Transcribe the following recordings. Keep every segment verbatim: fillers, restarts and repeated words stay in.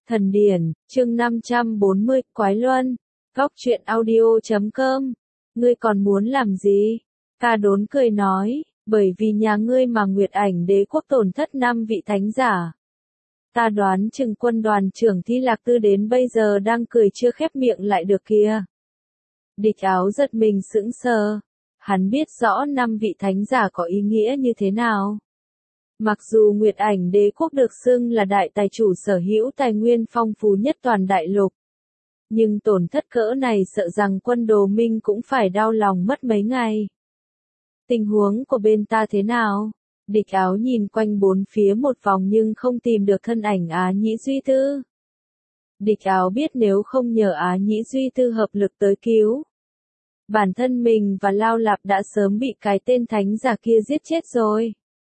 Thần điển, chương năm trăm bốn mươi, Quái Luân, góc truyện audio chấm com. Ngươi còn muốn làm gì? Ca Đốn cười nói, bởi vì nhà ngươi mà Nguyệt Ảnh Đế quốc tổn thất năm vị thánh giả. Ta đoán chừng quân đoàn trưởng Thi Lạc Tư đến bây giờ đang cười chưa khép miệng lại được kìa. Địch Áo giật mình sững sờ. Hắn biết rõ năm vị thánh giả có ý nghĩa như thế nào. Mặc dù Nguyệt Ảnh Đế quốc được xưng là đại tài chủ sở hữu tài nguyên phong phú nhất toàn đại lục. Nhưng tổn thất cỡ này sợ rằng quân Đồ Minh cũng phải đau lòng mất mấy ngày. Tình huống của bên ta thế nào? Địch Áo nhìn quanh bốn phía một vòng nhưng không tìm được thân ảnh Á Nhĩ Duy Tư. Địch Áo biết nếu không nhờ Á Nhĩ Duy Tư hợp lực tới cứu, bản thân mình và Lao Lạp đã sớm bị cái tên thánh giả kia giết chết rồi.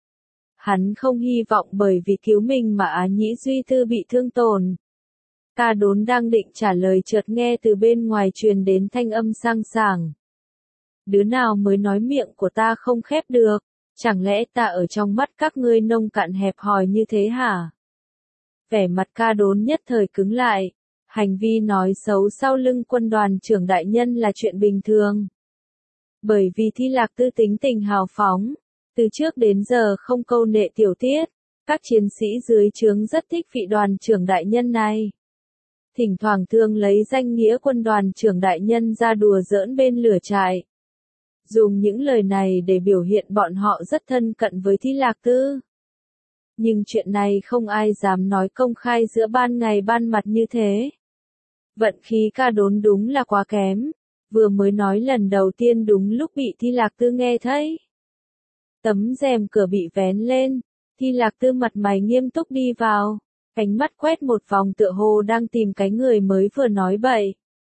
Hắn không hy vọng bởi vì cứu mình mà Á Nhĩ Duy Tư bị thương tổn. Ca Đốn đang định trả lời chợt nghe từ bên ngoài truyền đến thanh âm sang sảng. Đứa nào mới nói miệng của ta không khép được, chẳng lẽ ta ở trong mắt các ngươi nông cạn hẹp hòi như thế hả? Vẻ mặt Ca Đốn nhất thời cứng lại, hành vi nói xấu sau lưng quân đoàn trưởng đại nhân là chuyện bình thường. Bởi vì Thi Lạc Tư tính tình hào phóng, từ trước đến giờ không câu nệ tiểu tiết, các chiến sĩ dưới trướng rất thích vị đoàn trưởng đại nhân này. Thỉnh thoảng thường lấy danh nghĩa quân đoàn trưởng đại nhân ra đùa giỡn bên lửa trại. Dùng những lời này để biểu hiện bọn họ rất thân cận với Thi Lạc Tư. Nhưng chuyện này không ai dám nói công khai giữa ban ngày ban mặt như thế. Vận khí Ca Đốn đúng là quá kém, vừa mới nói lần đầu tiên đúng lúc bị Thi Lạc Tư nghe thấy. Tấm rèm cửa bị vén lên, Thi Lạc Tư mặt mày nghiêm túc đi vào, ánh mắt quét một vòng tựa hồ đang tìm cái người mới vừa nói bậy.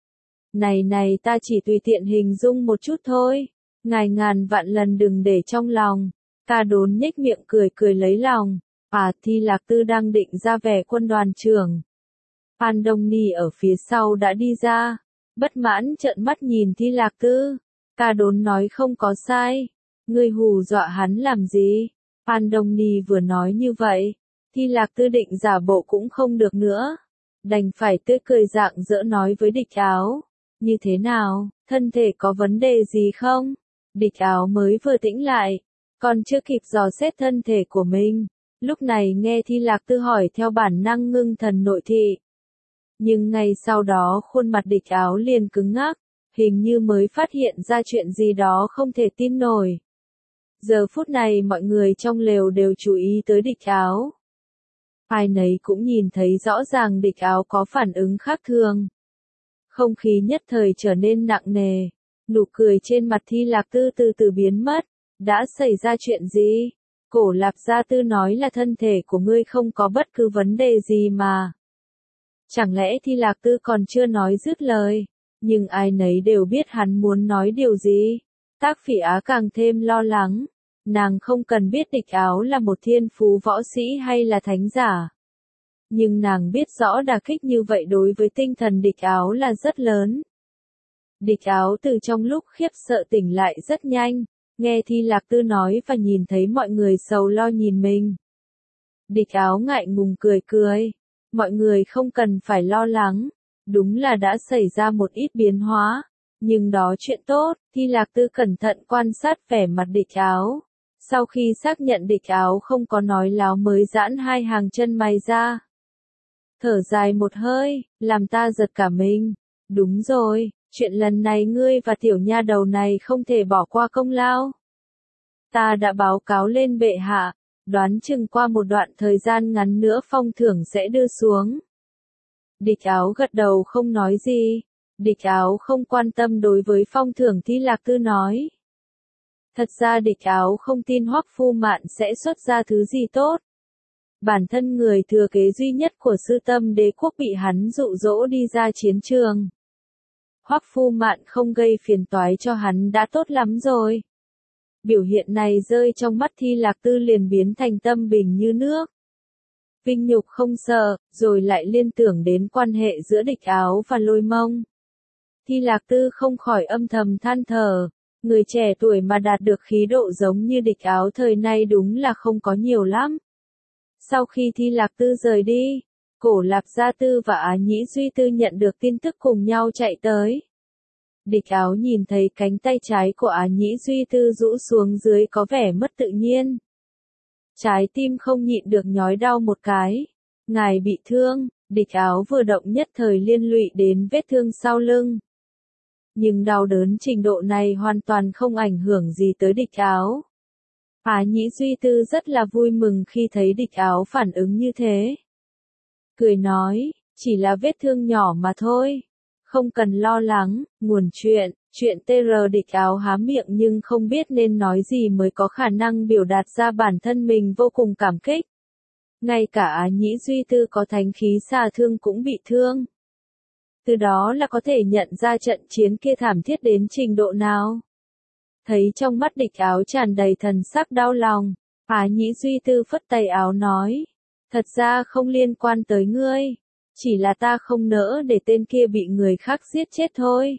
Này này ta chỉ tùy tiện hình dung một chút thôi, ngài ngàn vạn lần đừng để trong lòng. Ca Đốn nhếch miệng cười cười lấy lòng. À, Thi Lạc Tư đang định ra vẻ quân đoàn trưởng. An Đông Ni ở phía sau đã đi ra, bất mãn trợn mắt nhìn Thi Lạc Tư. Ca Đốn nói không có sai. Ngươi hù dọa hắn làm gì? An Đông Ni vừa nói như vậy, Thi Lạc Tư định giả bộ cũng không được nữa. Đành phải tươi cười rạng rỡ nói với Địch Áo. Như thế nào, thân thể có vấn đề gì không? Địch Áo mới vừa tĩnh lại, còn chưa kịp dò xét thân thể của mình. Lúc này nghe Thi Lạc Tư hỏi theo bản năng ngưng thần nội thị. Nhưng ngay sau đó khuôn mặt Địch Áo liền cứng ngắc, hình như mới phát hiện ra chuyện gì đó không thể tin nổi. Giờ phút này mọi người trong lều đều chú ý tới Địch Áo. Ai nấy cũng nhìn thấy rõ ràng Địch Áo có phản ứng khác thường. Không khí nhất thời trở nên nặng nề, nụ cười trên mặt Thi Lạc Tư từ từ biến mất. Đã xảy ra chuyện gì? Cổ Lạp Gia Tư nói là thân thể của ngươi không có bất cứ vấn đề gì mà. Chẳng lẽ Thi Lạc Tư còn chưa nói dứt lời, nhưng ai nấy đều biết hắn muốn nói điều gì. Tác Phỉ Á càng thêm lo lắng, nàng không cần biết Địch Áo là một thiên phú võ sĩ hay là thánh giả. Nhưng nàng biết rõ đả kích như vậy đối với tinh thần Địch Áo là rất lớn. Địch Áo từ trong lúc khiếp sợ tỉnh lại rất nhanh. Nghe Thi Lạc Tư nói và nhìn thấy mọi người sầu lo nhìn mình. Địch Áo ngại ngùng cười cười. Mọi người không cần phải lo lắng. Đúng là đã xảy ra một ít biến hóa. Nhưng đó chuyện tốt. Thi Lạc Tư cẩn thận quan sát vẻ mặt Địch Áo. Sau khi xác nhận Địch Áo không có nói láo mới giãn hai hàng chân mày ra. Thở dài một hơi, làm ta giật cả mình. Đúng rồi. Chuyện lần này ngươi và tiểu nha đầu này không thể bỏ qua công lao. Ta đã báo cáo lên bệ hạ, đoán chừng qua một đoạn thời gian ngắn nữa phong thưởng sẽ đưa xuống. Địch Áo gật đầu không nói gì. Địch Áo không quan tâm đối với phong thưởng Thi Lạc Tư nói. Thật ra Địch Áo không tin Hoắc Phu Mạn sẽ xuất ra thứ gì tốt. Bản thân người thừa kế duy nhất của Sư Tâm Đế quốc bị hắn dụ dỗ đi ra chiến trường. Hoắc Phu Mạn không gây phiền toái cho hắn đã tốt lắm rồi. Biểu hiện này rơi trong mắt Thi Lạc Tư liền biến thành tâm bình như nước. Vinh nhục không sợ, rồi lại liên tưởng đến quan hệ giữa Địch Áo và Lôi Mông. Thi Lạc Tư không khỏi âm thầm than thở, người trẻ tuổi mà đạt được khí độ giống như Địch Áo thời nay đúng là không có nhiều lắm. Sau khi Thi Lạc Tư rời đi, Cổ Lạp Gia Tư và Á Nhĩ Duy Tư nhận được tin tức cùng nhau chạy tới. Địch Áo nhìn thấy cánh tay trái của Á Nhĩ Duy Tư rũ xuống dưới có vẻ mất tự nhiên. Trái tim không nhịn được nhói đau một cái. Ngài bị thương, Địch Áo vừa động nhất thời liên lụy đến vết thương sau lưng. Nhưng đau đớn trình độ này hoàn toàn không ảnh hưởng gì tới Địch Áo. Á Nhĩ Duy Tư rất là vui mừng khi thấy Địch Áo phản ứng như thế. Cười nói, chỉ là vết thương nhỏ mà thôi. Không cần lo lắng, nguồn chuyện, chuyện tê rờ Địch Áo há miệng nhưng không biết nên nói gì mới có khả năng biểu đạt ra bản thân mình vô cùng cảm kích. Ngay cả Á Nhĩ Duy Tư có thánh khí xà thương cũng bị thương. Từ đó là có thể nhận ra trận chiến kia thảm thiết đến trình độ nào. Thấy trong mắt Địch Áo tràn đầy thần sắc đau lòng, Á Nhĩ Duy Tư phất tay áo nói, thật ra không liên quan tới ngươi, chỉ là ta không nỡ để tên kia bị người khác giết chết thôi.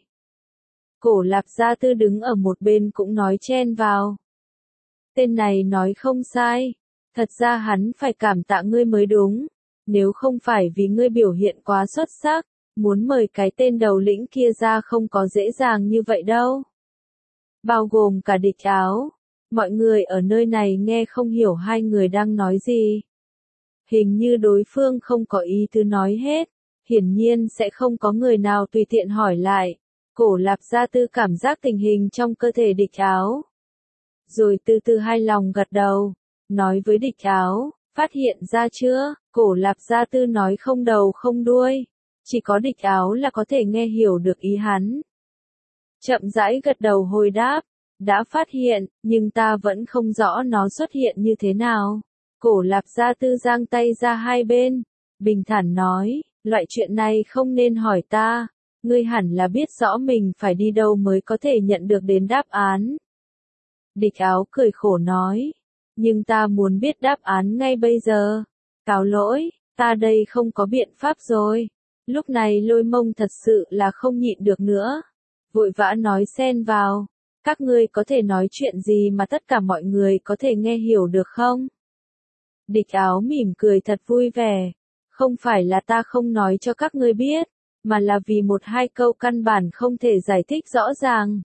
Cổ Lạp Gia Tư đứng ở một bên cũng nói chen vào. Tên này nói không sai, thật ra hắn phải cảm tạ ngươi mới đúng, nếu không phải vì ngươi biểu hiện quá xuất sắc, muốn mời cái tên đầu lĩnh kia ra không có dễ dàng như vậy đâu. Bao gồm cả Địch Áo, mọi người ở nơi này nghe không hiểu hai người đang nói gì. Hình như đối phương không có ý tứ nói hết, hiển nhiên sẽ không có người nào tùy tiện hỏi lại. Cổ Lạp Gia Tư cảm giác tình hình trong cơ thể Địch Áo. Rồi từ từ hai lòng gật đầu, nói với Địch Áo, phát hiện ra chưa, Cổ Lạp Gia Tư nói không đầu không đuôi, chỉ có Địch Áo là có thể nghe hiểu được ý hắn. Chậm rãi gật đầu hồi đáp, đã phát hiện, nhưng ta vẫn không rõ nó xuất hiện như thế nào. Cổ Lạp Gia Tư giang tay ra hai bên, bình thản nói, loại chuyện này không nên hỏi ta, ngươi hẳn là biết rõ mình phải đi đâu mới có thể nhận được đến đáp án. Địch Áo cười khổ nói, nhưng ta muốn biết đáp án ngay bây giờ. Cáo lỗi, ta đây không có biện pháp rồi. Lúc này Lôi Mông thật sự là không nhịn được nữa. Vội vã nói xen vào, các ngươi có thể nói chuyện gì mà tất cả mọi người có thể nghe hiểu được không? Địch Áo mỉm cười thật vui vẻ, không phải là ta không nói cho các ngươi biết, mà là vì một hai câu căn bản không thể giải thích rõ ràng.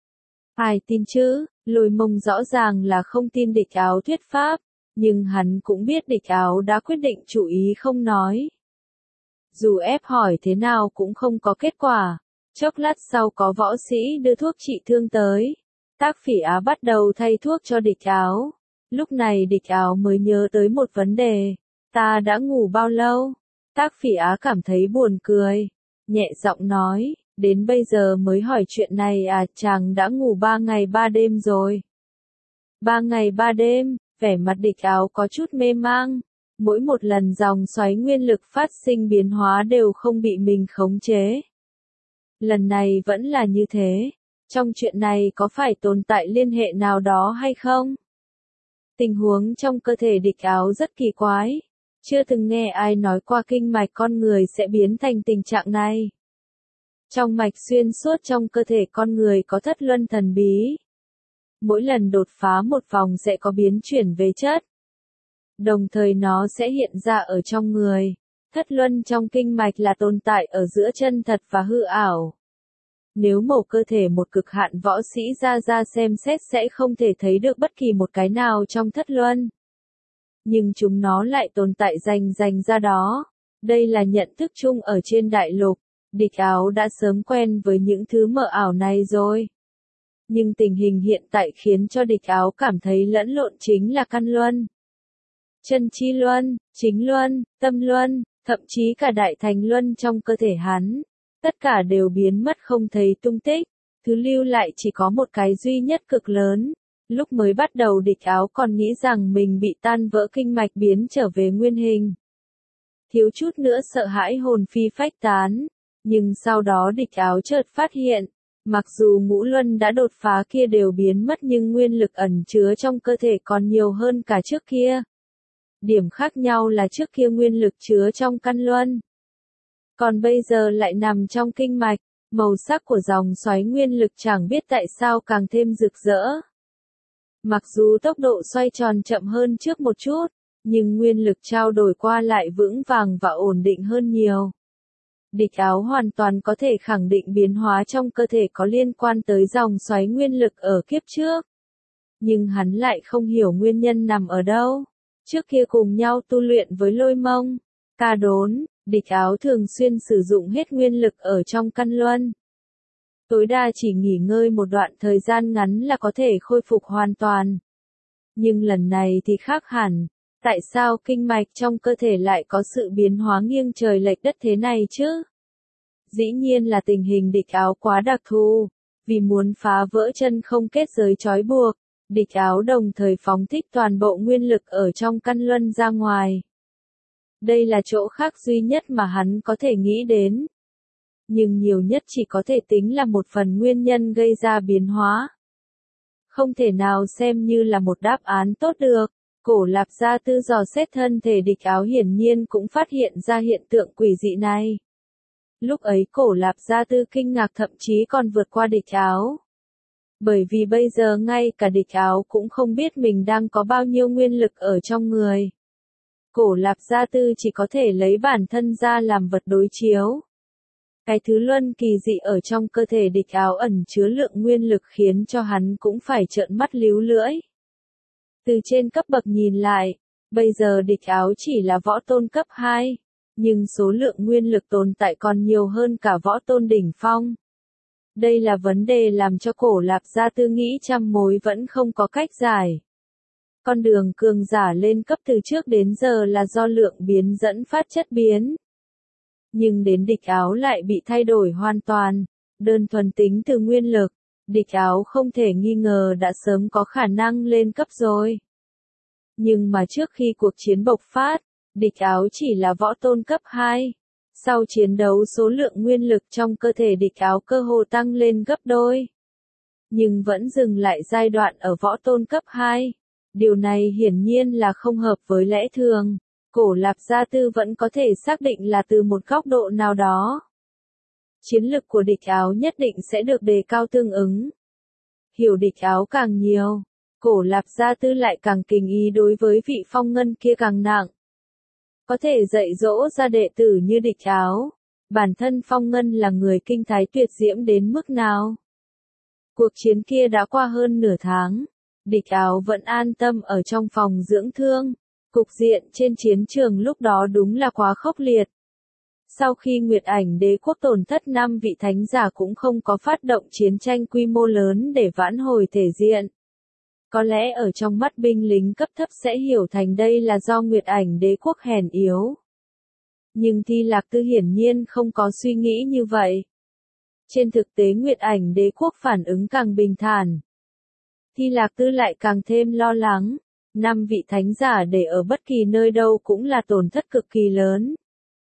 Ai tin chứ, Lôi Mông rõ ràng là không tin Địch Áo thuyết pháp, nhưng hắn cũng biết Địch Áo đã quyết định chủ ý không nói. Dù ép hỏi thế nào cũng không có kết quả. Chốc lát sau có võ sĩ đưa thuốc trị thương tới. Tác Phỉ Á bắt đầu thay thuốc cho Địch Áo. Lúc này Địch Áo mới nhớ tới một vấn đề. Ta đã ngủ bao lâu? Tác Phỉ Á cảm thấy buồn cười. Nhẹ giọng nói, đến bây giờ mới hỏi chuyện này à, chàng đã ngủ ba ngày ba đêm rồi. Ba ngày ba đêm, vẻ mặt Địch Áo có chút mê mang. Mỗi một lần dòng xoáy nguyên lực phát sinh biến hóa đều không bị mình khống chế. Lần này vẫn là như thế. Trong chuyện này có phải tồn tại liên hệ nào đó hay không? Tình huống trong cơ thể Địch Áo rất kỳ quái. Chưa từng nghe ai nói qua kinh mạch con người sẽ biến thành tình trạng này. Trong mạch xuyên suốt trong cơ thể con người có thất luân thần bí. Mỗi lần đột phá một vòng sẽ có biến chuyển về chất. Đồng thời nó sẽ hiện ra ở trong người. Thất luân trong kinh mạch là tồn tại ở giữa chân thật và hư ảo. Nếu mổ cơ thể một cực hạn võ sĩ ra ra xem xét sẽ không thể thấy được bất kỳ một cái nào trong thất luân. Nhưng chúng nó lại tồn tại rành rành ra đó. Đây là nhận thức chung ở trên đại lục. Địch Áo đã sớm quen với những thứ mờ ảo này rồi. Nhưng tình hình hiện tại khiến cho Địch Áo cảm thấy lẫn lộn chính là căn luân. Chân chi luân, chính luân, tâm luân, thậm chí cả đại thành luân trong cơ thể hắn. Tất cả đều biến mất không thấy tung tích, thứ lưu lại chỉ có một cái duy nhất cực lớn. Lúc mới bắt đầu Địch Áo còn nghĩ rằng mình bị tan vỡ kinh mạch biến trở về nguyên hình. Thiếu chút nữa sợ hãi hồn phi phách tán, nhưng sau đó Địch Áo chợt phát hiện, mặc dù ngũ luân đã đột phá kia đều biến mất nhưng nguyên lực ẩn chứa trong cơ thể còn nhiều hơn cả trước kia. Điểm khác nhau là trước kia nguyên lực chứa trong căn luân. Còn bây giờ lại nằm trong kinh mạch, màu sắc của dòng xoáy nguyên lực chẳng biết tại sao càng thêm rực rỡ. Mặc dù tốc độ xoay tròn chậm hơn trước một chút, Nhưng nguyên lực trao đổi qua lại vững vàng và ổn định hơn nhiều. Địch Áo hoàn toàn có thể khẳng định biến hóa trong cơ thể có liên quan tới dòng xoáy nguyên lực ở kiếp trước. Nhưng hắn lại không hiểu nguyên nhân nằm ở đâu. Trước kia cùng nhau tu luyện với Lôi Mông, Ca Đốn, Địch Áo thường xuyên sử dụng hết nguyên lực ở trong căn luân. Tối đa chỉ nghỉ ngơi một đoạn thời gian ngắn là có thể khôi phục hoàn toàn. Nhưng lần này thì khác hẳn. Tại sao kinh mạch trong cơ thể lại có sự biến hóa nghiêng trời lệch đất thế này chứ? Dĩ nhiên là tình hình Địch Áo quá đặc thù. Vì muốn phá vỡ chân không kết giới trói buộc, Địch Áo đồng thời phóng thích toàn bộ nguyên lực ở trong căn luân ra ngoài. Đây là chỗ khác duy nhất mà hắn có thể nghĩ đến. Nhưng nhiều nhất chỉ có thể tính là một phần nguyên nhân gây ra biến hóa. Không thể nào xem như là một đáp án tốt được. Cổ Lạp Gia Tư dò xét thân thể Địch Áo hiển nhiên cũng phát hiện ra hiện tượng quỷ dị này. Lúc ấy Cổ Lạp Gia Tư kinh ngạc thậm chí còn vượt qua Địch Áo. Bởi vì bây giờ ngay cả Địch Áo cũng không biết mình đang có bao nhiêu nguyên lực ở trong người. Cổ Lạp Gia Tư chỉ có thể lấy bản thân ra làm vật đối chiếu. Cái thứ luân kỳ dị ở trong cơ thể Địch Áo ẩn chứa lượng nguyên lực khiến cho hắn cũng phải trợn mắt líu lưỡi. Từ trên cấp bậc nhìn lại, bây giờ Địch Áo chỉ là võ tôn cấp hai, nhưng số lượng nguyên lực tồn tại còn nhiều hơn cả võ tôn đỉnh phong. Đây là vấn đề làm cho Cổ Lạp Gia Tư nghĩ trăm mối vẫn không có cách giải. Con đường cường giả lên cấp từ trước đến giờ là do lượng biến dẫn phát chất biến. Nhưng đến Địch Áo lại bị thay đổi hoàn toàn, đơn thuần tính từ nguyên lực, Địch Áo không thể nghi ngờ đã sớm có khả năng lên cấp rồi. Nhưng mà trước khi cuộc chiến bộc phát, Địch Áo chỉ là võ tôn cấp hai. Sau chiến đấu số lượng nguyên lực trong cơ thể Địch Áo cơ hồ tăng lên gấp đôi. Nhưng vẫn dừng lại giai đoạn ở võ tôn cấp hai. Điều này hiển nhiên là không hợp với lẽ thường. Cổ Lạp Gia Tư vẫn có thể xác định là từ một góc độ nào đó. Chiến lực của Địch Áo nhất định sẽ được đề cao tương ứng. Hiểu Địch Áo càng nhiều, Cổ Lạp Gia Tư lại càng kính ý đối với vị Phong Ngân kia càng nặng. Có thể dạy dỗ ra đệ tử như Địch Áo, bản thân Phong Ngân là người kinh thái tuyệt diễm đến mức nào. Cuộc chiến kia đã qua hơn nửa tháng, Địch Áo vẫn an tâm ở trong phòng dưỡng thương. Cục diện trên chiến trường lúc đó đúng là quá khốc liệt. Sau khi Nguyệt Ảnh Đế quốc tổn thất năm vị thánh giả cũng không có phát động chiến tranh quy mô lớn để vãn hồi thể diện. Có lẽ ở trong mắt binh lính cấp thấp sẽ hiểu thành đây là do Nguyệt Ảnh Đế quốc hèn yếu. Nhưng Thi Lạc Tư hiển nhiên không có suy nghĩ như vậy. Trên thực tế Nguyệt Ảnh Đế quốc phản ứng càng bình thản. Thi Lạc Tư lại càng thêm lo lắng. Năm vị thánh giả để ở bất kỳ nơi đâu cũng là tổn thất cực kỳ lớn.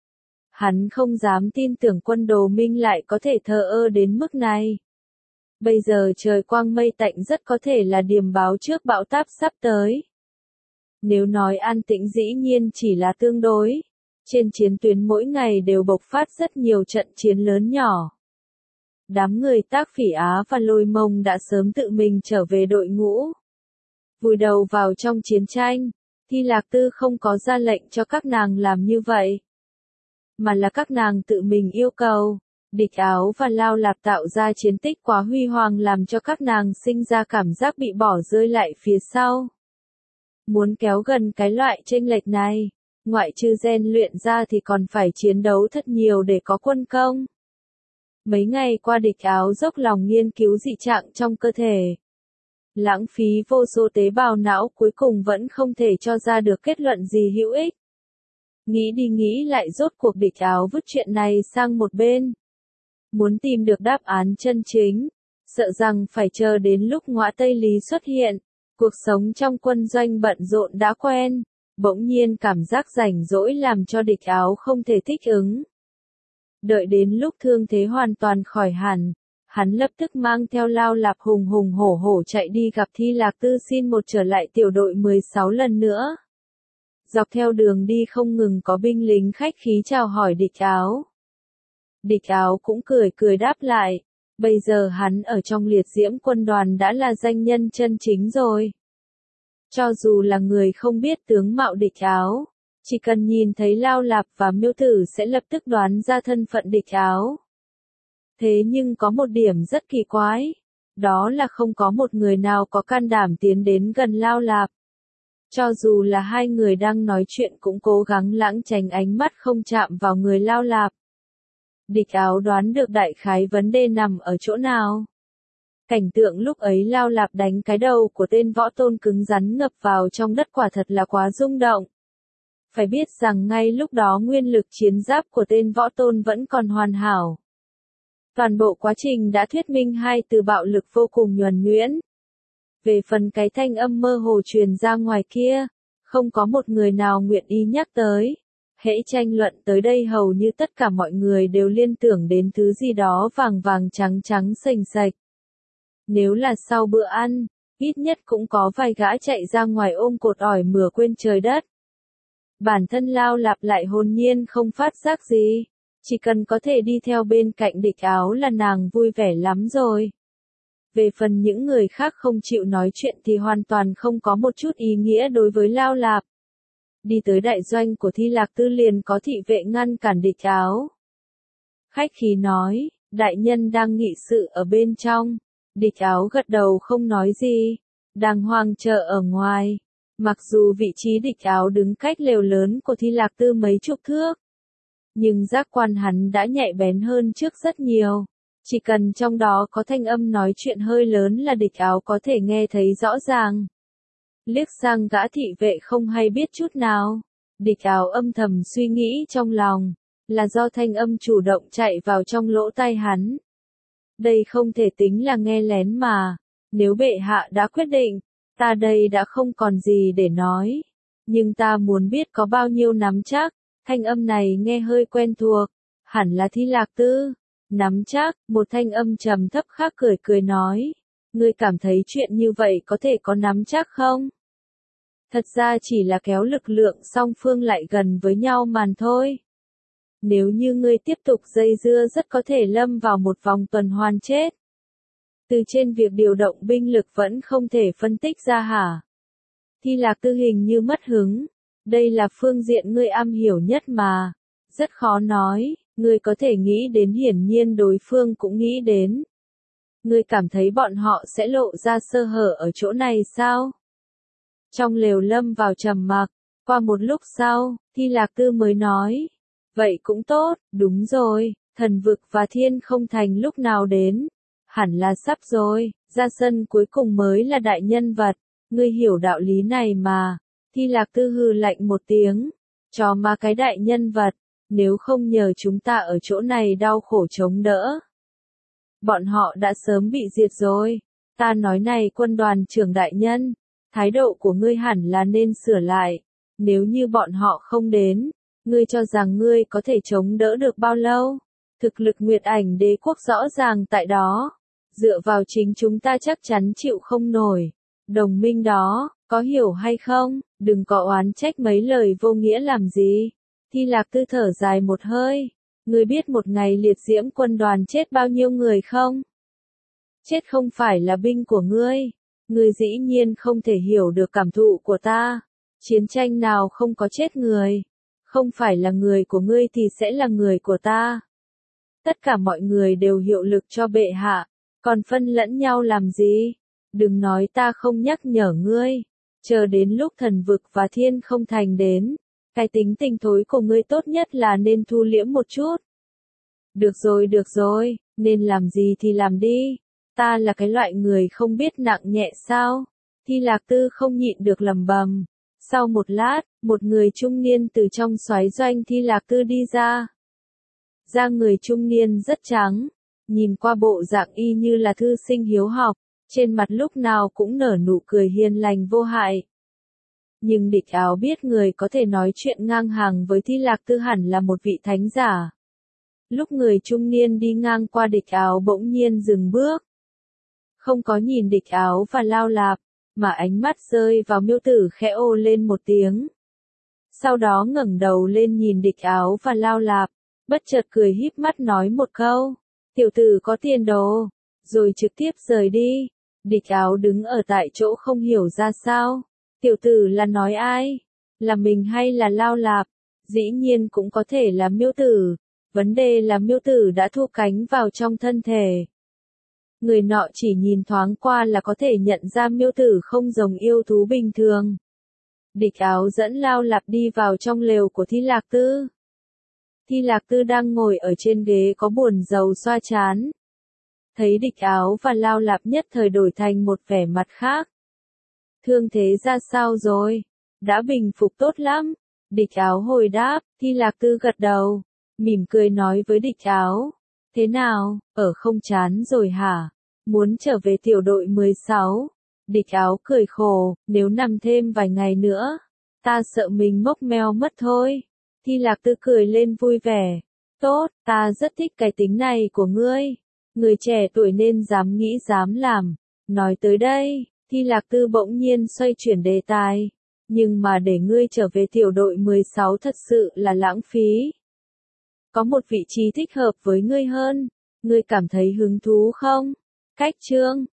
Hắn không dám tin tưởng quân Đồ Minh lại có thể thờ ơ đến mức này. Bây giờ trời quang mây tạnh rất có thể là điềm báo trước bão táp sắp tới. Nếu nói an tĩnh dĩ nhiên chỉ là tương đối. Trên chiến tuyến mỗi ngày đều bộc phát rất nhiều trận chiến lớn nhỏ. Đám người Tác Phỉ Á và Lôi Mông đã sớm tự mình trở về đội ngũ. Vùi đầu vào trong chiến tranh, Thi Lạc Tư không có ra lệnh cho các nàng làm như vậy. Mà là các nàng tự mình yêu cầu. Địch Áo và Lao Lạp tạo ra chiến tích quá huy hoàng làm cho các nàng sinh ra cảm giác bị bỏ rơi lại phía sau. Muốn kéo gần cái loại chênh lệch này, ngoại trừ rèn luyện ra thì còn phải chiến đấu thật nhiều để có quân công. Mấy ngày qua Địch Áo dốc lòng nghiên cứu dị trạng trong cơ thể. Lãng phí vô số tế bào não cuối cùng vẫn không thể cho ra được kết luận gì hữu ích. Nghĩ đi nghĩ lại rốt cuộc Địch Áo vứt chuyện này sang một bên. Muốn tìm được đáp án chân chính, sợ rằng phải chờ đến lúc Ngõa Tây Lý xuất hiện. Cuộc sống trong quân doanh bận rộn đã quen, bỗng nhiên cảm giác rảnh rỗi làm cho Địch Áo không thể thích ứng. Đợi đến lúc thương thế hoàn toàn khỏi hẳn, hắn lập tức mang theo Lao Lạp hùng hùng hổ hổ chạy đi gặp Thi Lạc Tư xin một trở lại tiểu đội mười sáu lần nữa. Dọc theo đường đi không ngừng có binh lính khách khí chào hỏi Địch Áo. Địch Áo cũng cười cười đáp lại, bây giờ hắn ở trong liệt diễm quân đoàn đã là danh nhân chân chính rồi. Cho dù là người không biết tướng mạo địch áo, chỉ cần nhìn thấy Lao Lạp và Miêu Tử sẽ lập tức đoán ra thân phận địch áo. Thế nhưng có một điểm rất kỳ quái, đó là không có một người nào có can đảm tiến đến gần Lao Lạp. Cho dù là hai người đang nói chuyện cũng cố gắng lãng tránh ánh mắt không chạm vào người Lao Lạp. Địch áo đoán được đại khái vấn đề nằm ở chỗ nào. Cảnh tượng lúc ấy Lao Lạp đánh cái đầu của tên võ tôn cứng rắn ngập vào trong đất quả thật là quá rung động. Phải biết rằng ngay lúc đó nguyên lực chiến giáp của tên võ tôn vẫn còn hoàn hảo. Toàn bộ quá trình đã thuyết minh hai từ bạo lực vô cùng nhuần nhuyễn. Về phần cái thanh âm mơ hồ truyền ra ngoài kia, không có một người nào nguyện ý nhắc tới. Hễ tranh luận tới đây hầu như tất cả mọi người đều liên tưởng đến thứ gì đó vàng vàng trắng trắng sềnh sạch. Nếu là sau bữa ăn, ít nhất cũng có vài gã chạy ra ngoài ôm cột ỏi mửa quên trời đất. Bản thân Lao Lạp lại hồn nhiên không phát giác gì, chỉ cần có thể đi theo bên cạnh địch áo là nàng vui vẻ lắm rồi. Về phần những người khác không chịu nói chuyện thì hoàn toàn không có một chút ý nghĩa đối với Lao Lạp. Đi tới đại doanh của Thi Lạc Tư liền có thị vệ ngăn cản địch áo. Khách khí nói, đại nhân đang nghị sự ở bên trong. Địch áo gật đầu không nói gì, đàng hoàng chờ ở ngoài. Mặc dù vị trí địch áo đứng cách lều lớn của Thi Lạc Tư mấy chục thước, nhưng giác quan hắn đã nhạy bén hơn trước rất nhiều. Chỉ cần trong đó có thanh âm nói chuyện hơi lớn là địch áo có thể nghe thấy rõ ràng. Liếc sang gã thị vệ không hay biết chút nào. Địch áo âm thầm suy nghĩ trong lòng, là do thanh âm chủ động chạy vào trong lỗ tai hắn. Đây không thể tính là nghe lén mà. Nếu bệ hạ đã quyết định, ta đây đã không còn gì để nói. Nhưng ta muốn biết có bao nhiêu nắm chắc. Thanh âm này nghe hơi quen thuộc. Hẳn là Thi Lạc Tư. Nắm chắc, một thanh âm trầm thấp khác cười cười nói. Ngươi cảm thấy chuyện như vậy có thể có nắm chắc không? Thật ra chỉ là kéo lực lượng song phương lại gần với nhau màn thôi. Nếu như ngươi tiếp tục dây dưa rất có thể lâm vào một vòng tuần hoàn chết. Từ trên việc điều động binh lực vẫn không thể phân tích ra hả? Thi Lạc Tư hình như mất hứng. Đây là phương diện ngươi am hiểu nhất mà. Rất khó nói, ngươi có thể nghĩ đến hiển nhiên đối phương cũng nghĩ đến. Ngươi cảm thấy bọn họ sẽ lộ ra sơ hở ở chỗ này sao? Trong lều lâm vào trầm mặc, qua một lúc sau, Thi Lạc Tư mới nói. Vậy cũng tốt, đúng rồi, thần vực và thiên không thành lúc nào đến. Hẳn là sắp rồi, ra sân cuối cùng mới là đại nhân vật. Ngươi hiểu đạo lý này mà. Thi Lạc Tư hừ lạnh một tiếng. Cho mà cái đại nhân vật, nếu không nhờ chúng ta ở chỗ này đau khổ chống đỡ. Bọn họ đã sớm bị diệt rồi. Ta nói này quân đoàn trưởng đại nhân, thái độ của ngươi hẳn là nên sửa lại. Nếu như bọn họ không đến, ngươi cho rằng ngươi có thể chống đỡ được bao lâu? Thực lực Nguyệt Ảnh Đế quốc rõ ràng tại đó. Dựa vào chính chúng ta chắc chắn chịu không nổi. Đồng minh đó, có hiểu hay không? Đừng có oán trách mấy lời vô nghĩa làm gì. Thi Lạc Tư thở dài một hơi. Ngươi biết một ngày liệt diễm quân đoàn chết bao nhiêu người không? Chết không phải là binh của ngươi. Ngươi dĩ nhiên không thể hiểu được cảm thụ của ta. Chiến tranh nào không có chết người. Không phải là người của ngươi thì sẽ là người của ta. Tất cả mọi người đều hiệu lực cho bệ hạ. Còn phân lẫn nhau làm gì? Đừng nói ta không nhắc nhở ngươi. Chờ đến lúc thần vực và thiên không thành đến. Cái tính tình thối của ngươi tốt nhất là nên thu liễm một chút. Được rồi được rồi, nên làm gì thì làm đi. Ta là cái loại người không biết nặng nhẹ sao? Thi Lạc Tư không nhịn được lẩm bẩm. Sau một lát, một người trung niên từ trong soái doanh Thi Lạc Tư đi ra. Da người trung niên rất trắng, nhìn qua bộ dạng y như là thư sinh hiếu học, trên mặt lúc nào cũng nở nụ cười hiền lành vô hại. Nhưng địch áo biết người có thể nói chuyện ngang hàng với Thi Lạc Tư hẳn là một vị thánh giả. Lúc người trung niên đi ngang qua địch áo bỗng nhiên dừng bước. Không có nhìn địch áo và Lao Lạp, mà ánh mắt rơi vào Miêu Tử khẽ ô lên một tiếng. Sau đó ngẩng đầu lên nhìn địch áo và Lao Lạp, bất chợt cười híp mắt nói một câu, tiểu tử có tiền đồ, rồi trực tiếp rời đi. Địch áo đứng ở tại chỗ không hiểu ra sao. Tiểu tử là nói ai? Là mình hay là Lao Lạp? Dĩ nhiên cũng có thể là Miêu Tử. Vấn đề là Miêu Tử đã thu cánh vào trong thân thể. Người nọ chỉ nhìn thoáng qua là có thể nhận ra Miêu Tử không giống yêu thú bình thường. Địch Áo dẫn Lao Lạp đi vào trong lều của Thi Lạc Tư. Thi Lạc Tư đang ngồi ở trên ghế có buồn rầu xoa trán. Thấy Địch Áo và Lao Lạp nhất thời đổi thành một vẻ mặt khác. Thương thế ra sao rồi? Đã bình phục tốt lắm. Địch Áo hồi đáp, Thi Lạc Tư gật đầu, mỉm cười nói với Địch Áo. Thế nào, ở không chán rồi hả? Muốn trở về tiểu đội mười sáu? Địch Áo cười khổ, nếu nằm thêm vài ngày nữa, ta sợ mình mốc meo mất thôi. Thi Lạc Tư cười lên vui vẻ. Tốt, ta rất thích cái tính này của ngươi. Người trẻ tuổi nên dám nghĩ dám làm. Nói tới đây, Thi Lạc Tư bỗng nhiên xoay chuyển đề tài. Nhưng mà để ngươi trở về tiểu đội mười sáu thật sự là lãng phí. Có một vị trí thích hợp với ngươi hơn. Ngươi cảm thấy hứng thú không? Cách chương